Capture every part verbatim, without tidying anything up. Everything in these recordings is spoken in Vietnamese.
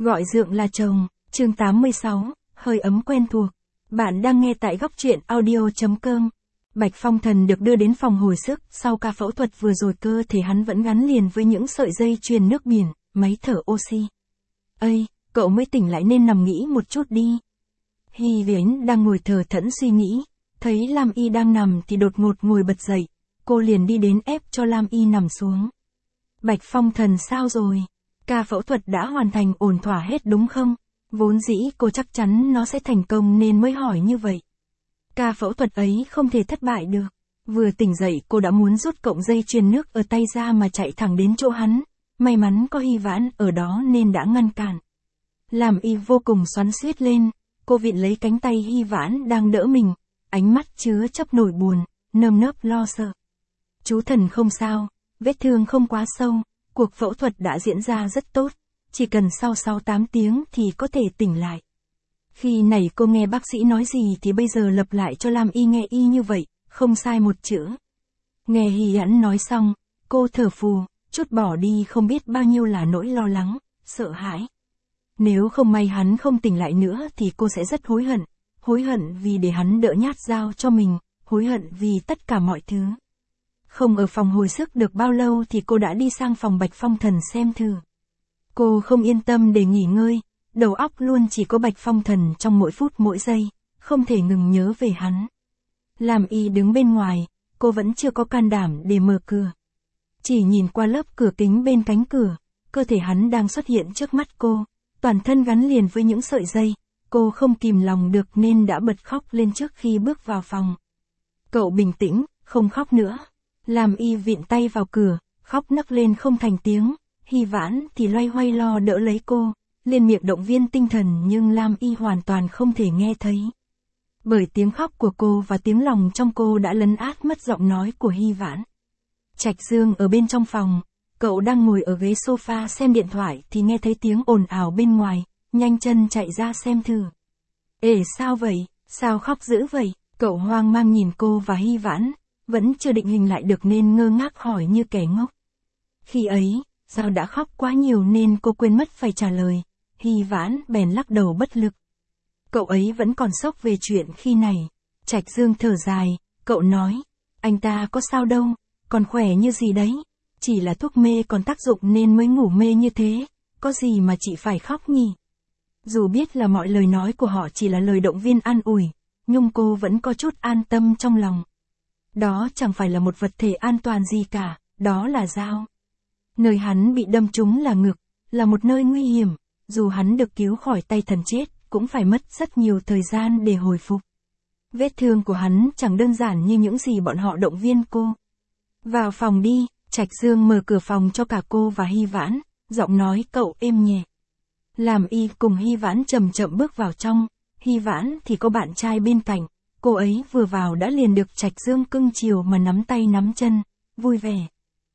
Gọi dượng là chồng, chương tám mươi sáu, hơi ấm quen thuộc. Bạn đang nghe tại góc truyện audio.com. Bạch Phong Thần được đưa đến phòng hồi sức, sau ca phẫu thuật vừa rồi cơ thể hắn vẫn gắn liền với những sợi dây truyền nước biển, máy thở oxy. Ây, cậu mới tỉnh lại nên nằm nghỉ một chút đi. Hy Viễn đang ngồi thờ thẫn suy nghĩ, thấy Lam Y đang nằm thì đột ngột ngồi bật dậy, cô liền đi đến ép cho Lam Y nằm xuống. Bạch Phong Thần sao rồi? Ca phẫu thuật đã hoàn thành ổn thỏa hết đúng không? Vốn dĩ cô chắc chắn nó sẽ thành công nên mới hỏi như vậy. Ca phẫu thuật ấy không thể thất bại được. Vừa tỉnh dậy cô đã muốn rút cọng dây truyền nước ở tay ra mà chạy thẳng đến chỗ hắn. May mắn có Hy Vãn ở đó nên đã ngăn cản. Làm Y vô cùng xoắn xuýt lên, cô viện lấy cánh tay Hy Vãn đang đỡ mình, ánh mắt chứa chấp nỗi buồn, nơm nớp lo sợ. Chú Thần không sao, vết thương không quá sâu, cuộc phẫu thuật đã diễn ra rất tốt, chỉ cần sau sáu tám tiếng thì có thể tỉnh lại. Khi nãy cô nghe bác sĩ nói gì thì bây giờ lặp lại cho Lam Y nghe y như vậy, không sai một chữ. Nghe Hy Vãn nói xong, cô thở phù, chút bỏ đi không biết bao nhiêu là nỗi lo lắng, sợ hãi. Nếu không may hắn không tỉnh lại nữa thì cô sẽ rất hối hận, hối hận vì để hắn đỡ nhát dao cho mình, hối hận vì tất cả mọi thứ. Không ở phòng hồi sức được bao lâu thì cô đã đi sang phòng Bạch Phong Thần xem thử. Cô không yên tâm để nghỉ ngơi, đầu óc luôn chỉ có Bạch Phong Thần trong mỗi phút mỗi giây, không thể ngừng nhớ về hắn. Lam Y đứng bên ngoài, cô vẫn chưa có can đảm để mở cửa. Chỉ nhìn qua lớp cửa kính bên cánh cửa, cơ thể hắn đang xuất hiện trước mắt cô, toàn thân gắn liền với những sợi dây, cô không kìm lòng được nên đã bật khóc lên trước khi bước vào phòng. Cậu bình tĩnh, không khóc nữa. Lam Y vịn tay vào cửa, khóc nấc lên không thành tiếng, Hy Vãn thì loay hoay lo đỡ lấy cô, liên miệng động viên tinh thần nhưng Lam Y hoàn toàn không thể nghe thấy. Bởi tiếng khóc của cô và tiếng lòng trong cô đã lấn át mất giọng nói của Hy Vãn. Trạch Dương ở bên trong phòng, cậu đang ngồi ở ghế sofa xem điện thoại thì nghe thấy tiếng ồn ào bên ngoài, nhanh chân chạy ra xem thử. Ê sao vậy, sao khóc dữ vậy? Cậu hoang mang nhìn cô và Hy Vãn, vẫn chưa định hình lại được nên ngơ ngác hỏi như kẻ ngốc. Khi ấy, do đã khóc quá nhiều nên cô quên mất phải trả lời, Hy Vãn bèn lắc đầu bất lực. Cậu ấy vẫn còn sốc về chuyện khi này. Trạch Dương thở dài, cậu nói, anh ta có sao đâu, còn khỏe như gì đấy, chỉ là thuốc mê còn tác dụng nên mới ngủ mê như thế, có gì mà chị phải khóc nhỉ? Dù biết là mọi lời nói của họ chỉ là lời động viên an ủi, nhưng cô vẫn có chút an tâm trong lòng. Đó chẳng phải là một vật thể an toàn gì cả, đó là dao. Nơi hắn bị đâm trúng là ngực, là một nơi nguy hiểm, dù hắn được cứu khỏi tay thần chết, cũng phải mất rất nhiều thời gian để hồi phục. Vết thương của hắn chẳng đơn giản như những gì bọn họ động viên cô. Vào phòng đi, Trạch Dương mở cửa phòng cho cả cô và Hy Vãn, giọng nói cậu êm nhẹ. Làm Y cùng Hy Vãn chậm chậm bước vào trong, Hy Vãn thì có bạn trai bên cạnh, cô ấy vừa vào đã liền được Trạch Dương cưng chiều mà nắm tay nắm chân, vui vẻ.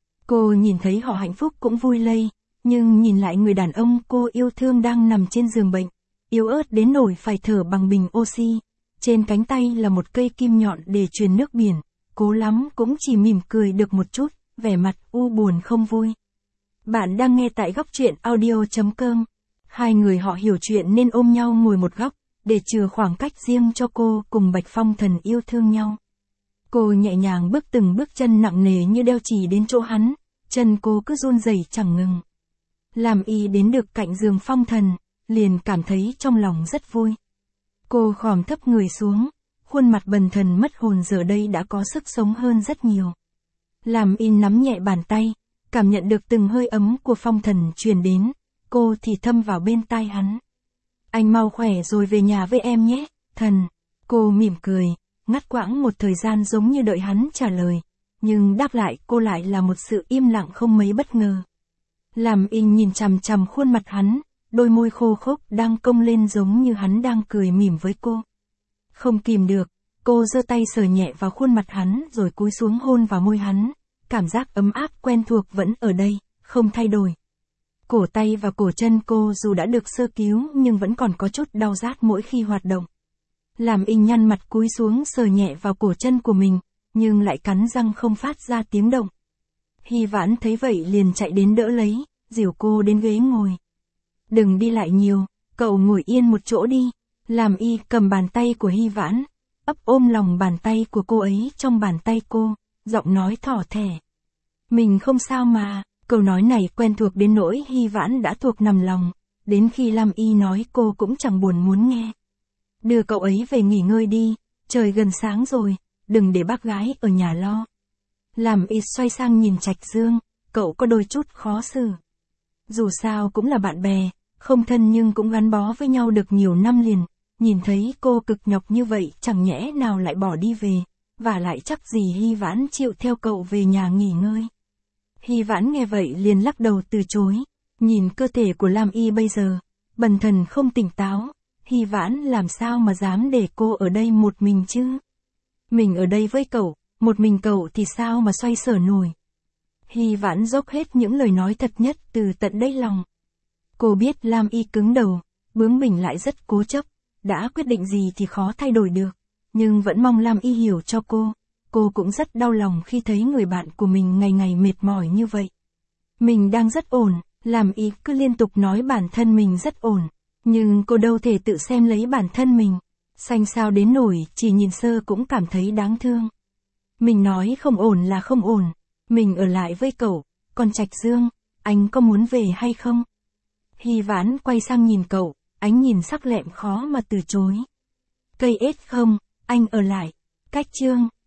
Cô nhìn thấy họ hạnh phúc cũng vui lây, nhưng nhìn lại người đàn ông cô yêu thương đang nằm trên giường bệnh, yếu ớt đến nỗi phải thở bằng bình oxy, trên cánh tay là một cây kim nhọn để truyền nước biển, cố lắm cũng chỉ mỉm cười được một chút, vẻ mặt u buồn không vui. Bạn đang nghe tại góc truyện audio.com. Hai người họ hiểu chuyện nên ôm nhau ngồi một góc, để chừa khoảng cách riêng cho cô cùng Bạch Phong Thần yêu thương nhau. Cô nhẹ nhàng bước từng bước chân nặng nề như đeo chì đến chỗ hắn, chân cô cứ run rẩy chẳng ngừng. Làm Y đến được cạnh giường Phong Thần, liền cảm thấy trong lòng rất vui. Cô khom thấp người xuống, khuôn mặt bần thần mất hồn giờ đây đã có sức sống hơn rất nhiều. Làm Y nắm nhẹ bàn tay, cảm nhận được từng hơi ấm của Phong Thần truyền đến, cô thì thâm vào bên tai hắn. Anh mau khỏe rồi về nhà với em nhé, thần. Cô mỉm cười, ngắt quãng một thời gian giống như đợi hắn trả lời, nhưng đáp lại cô lại là một sự im lặng không mấy bất ngờ. Làm Y nhìn chằm chằm khuôn mặt hắn, đôi môi khô khốc đang cong lên giống như hắn đang cười mỉm với cô. Không kìm được, cô giơ tay sờ nhẹ vào khuôn mặt hắn rồi cúi xuống hôn vào môi hắn, cảm giác ấm áp quen thuộc vẫn ở đây, không thay đổi. Cổ tay và cổ chân cô dù đã được sơ cứu nhưng vẫn còn có chút đau rát mỗi khi hoạt động. Làm Y nhăn mặt cúi xuống sờ nhẹ vào cổ chân của mình, nhưng lại cắn răng không phát ra tiếng động. Hy Vãn thấy vậy liền chạy đến đỡ lấy, dìu cô đến ghế ngồi. đừng đi lại nhiều, cậu ngồi yên một chỗ đi. Lam Y cầm bàn tay của Hy Vãn, ấp ôm lòng bàn tay của cô ấy trong bàn tay cô, giọng nói thỏ thẻ. Mình không sao mà, câu nói này quen thuộc đến nỗi Hy Vãn đã thuộc nằm lòng, đến khi Lam Y nói cô cũng chẳng buồn muốn nghe. Đưa cậu ấy về nghỉ ngơi đi, trời gần sáng rồi, đừng để bác gái ở nhà lo. Lam Y xoay sang nhìn Trạch Dương, cậu có đôi chút khó xử. Dù sao cũng là bạn bè, không thân nhưng cũng gắn bó với nhau được nhiều năm liền, nhìn thấy cô cực nhọc như vậy chẳng nhẽ nào lại bỏ đi về, và lại chắc gì Hy Vãn chịu theo cậu về nhà nghỉ ngơi. Hy Vãn nghe vậy liền lắc đầu từ chối, nhìn cơ thể của Lam Y bây giờ, bần thần không tỉnh táo, Hy Vãn làm sao mà dám để cô ở đây một mình chứ? Mình ở đây với cậu, một mình cậu thì sao mà xoay sở nổi? Hy Vãn dốc hết những lời nói thật nhất từ tận đáy lòng. Cô biết Lam Y cứng đầu, bướng bỉnh lại rất cố chấp, đã quyết định gì thì khó thay đổi được, nhưng vẫn mong Lam Y hiểu cho cô. Cô cũng rất đau lòng khi thấy người bạn của mình ngày ngày mệt mỏi như vậy. Mình đang rất ổn, Lam Y cứ liên tục nói bản thân mình rất ổn, nhưng cô đâu thể tự xem lấy bản thân mình. Xanh xao đến nổi chỉ nhìn sơ cũng cảm thấy đáng thương. Mình nói không ổn là không ổn, mình ở lại với cậu, còn Trạch Dương, anh có muốn về hay không? Hy Vãn quay sang nhìn cậu, ánh nhìn sắc lẹm khó mà từ chối. Cây ết không, anh ở lại. Cách Chương